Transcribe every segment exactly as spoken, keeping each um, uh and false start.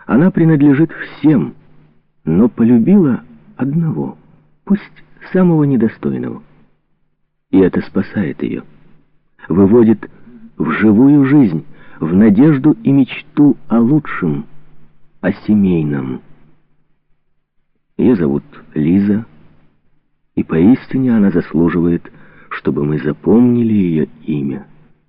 Она принадлежит всем, но полюбила одного, пусть самого недостойного. И это спасает ее, выводит в живую жизнь, в надежду и мечту о лучшем, о семейном. Ее зовут Лиза, и поистине она заслуживает, чтобы мы запомнили ее имя.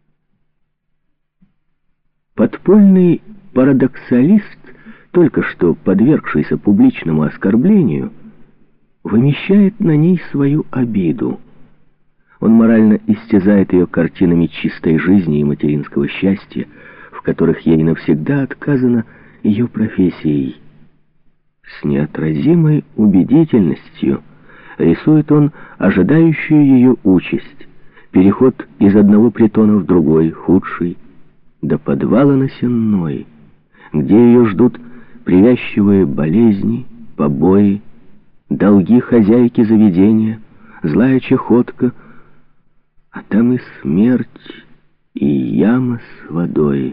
Подпольный парадоксалист, только что подвергшийся публичному оскорблению, вымещает на ней свою обиду. Он морально истязает ее картинами чистой жизни и материнского счастья, в которых ей навсегда отказано ее профессией. С неотразимой убедительностью рисует он ожидающую ее участь, переход из одного притона в другой, худший, до подвала на Сенной, где ее ждут привязчивые болезни, побои, долги хозяйки заведения, злая чахотка, а там и смерть, и яма с водой.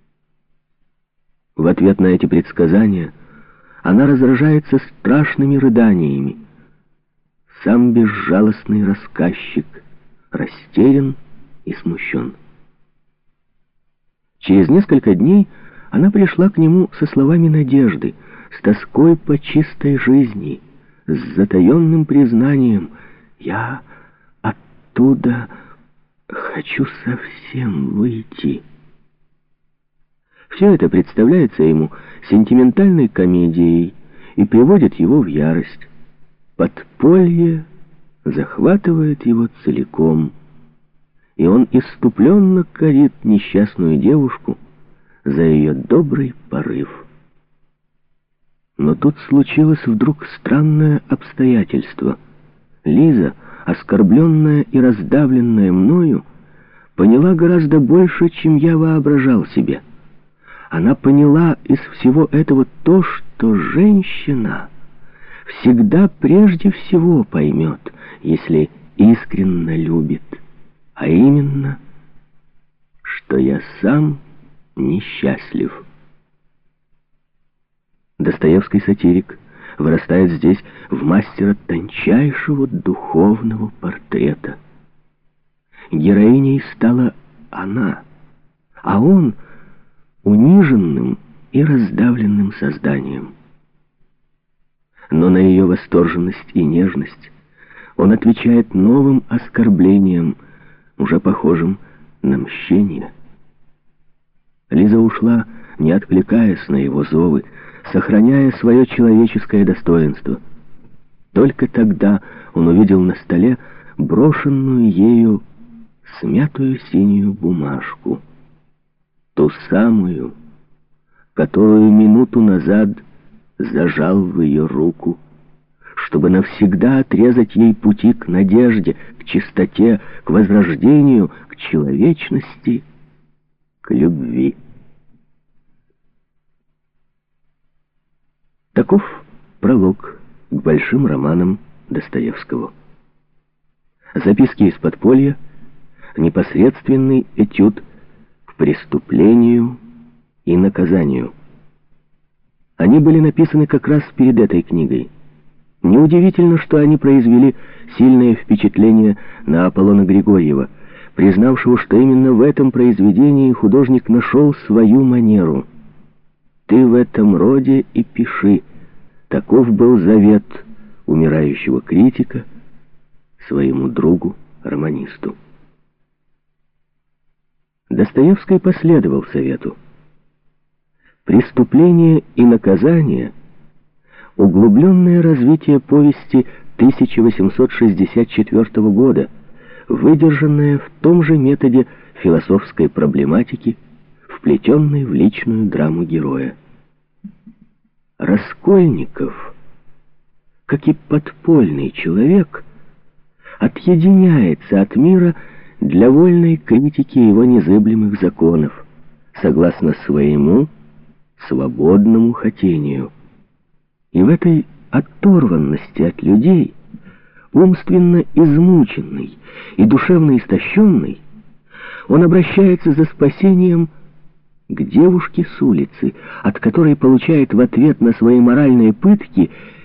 В ответ на эти предсказания она разражается страшными рыданиями. Сам безжалостный рассказчик растерян и смущен. Через несколько дней она пришла к нему со словами надежды, с тоской по чистой жизни, с затаенным признанием: «Я оттуда хочу совсем выйти». Все это представляется ему сентиментальной комедией и приводит его в ярость. Подполье захватывает его целиком, и он исступленно корит несчастную девушку за ее добрый порыв. Но тут случилось вдруг странное обстоятельство. Лиза, оскорбленная и раздавленная мною, поняла гораздо больше, чем я воображал себе. Она поняла из всего этого то, что женщина всегда прежде всего поймет, если искренне любит, а именно, что я сам несчастлив. Достоевский сатирик вырастает здесь в мастера тончайшего духовного портрета. Героиней стала она, а он униженным и раздавленным созданием. Но на ее восторженность и нежность он отвечает новым оскорблением, уже похожим на мщение. Лиза ушла, не откликаясь на его зовы, сохраняя свое человеческое достоинство. Только тогда он увидел на столе брошенную ею смятую синюю бумажку, ту самую, которую минуту назад зажал в ее руку, чтобы навсегда отрезать ей пути к надежде, к чистоте, к возрождению, к человечности, к любви. Таков пролог к большим романам Достоевского. Записки из подполья — непосредственный этюд к преступлению и наказанию. Они были написаны как раз перед этой книгой. Неудивительно, что они произвели сильное впечатление на Аполлона Григорьева, признавшего, что именно в этом произведении художник нашел свою манеру. «Ты в этом роде и пиши». Таков был завет умирающего критика своему другу-романисту. Достоевский последовал совету. «Преступление и наказание» — углубленное развитие повести тысяча восемьсот шестьдесят четвёртого года, выдержанное в том же методе философской проблематики, вплетенной в личную драму героя. Раскольников, как и подпольный человек, отъединяется от мира для вольной критики его незыблемых законов, согласно своему свободному хотению. И в этой оторванности от людей, умственно измученный и душевно истощенный, он обращается за спасением к девушке с улицы, от которой получает в ответ на свои моральные пытки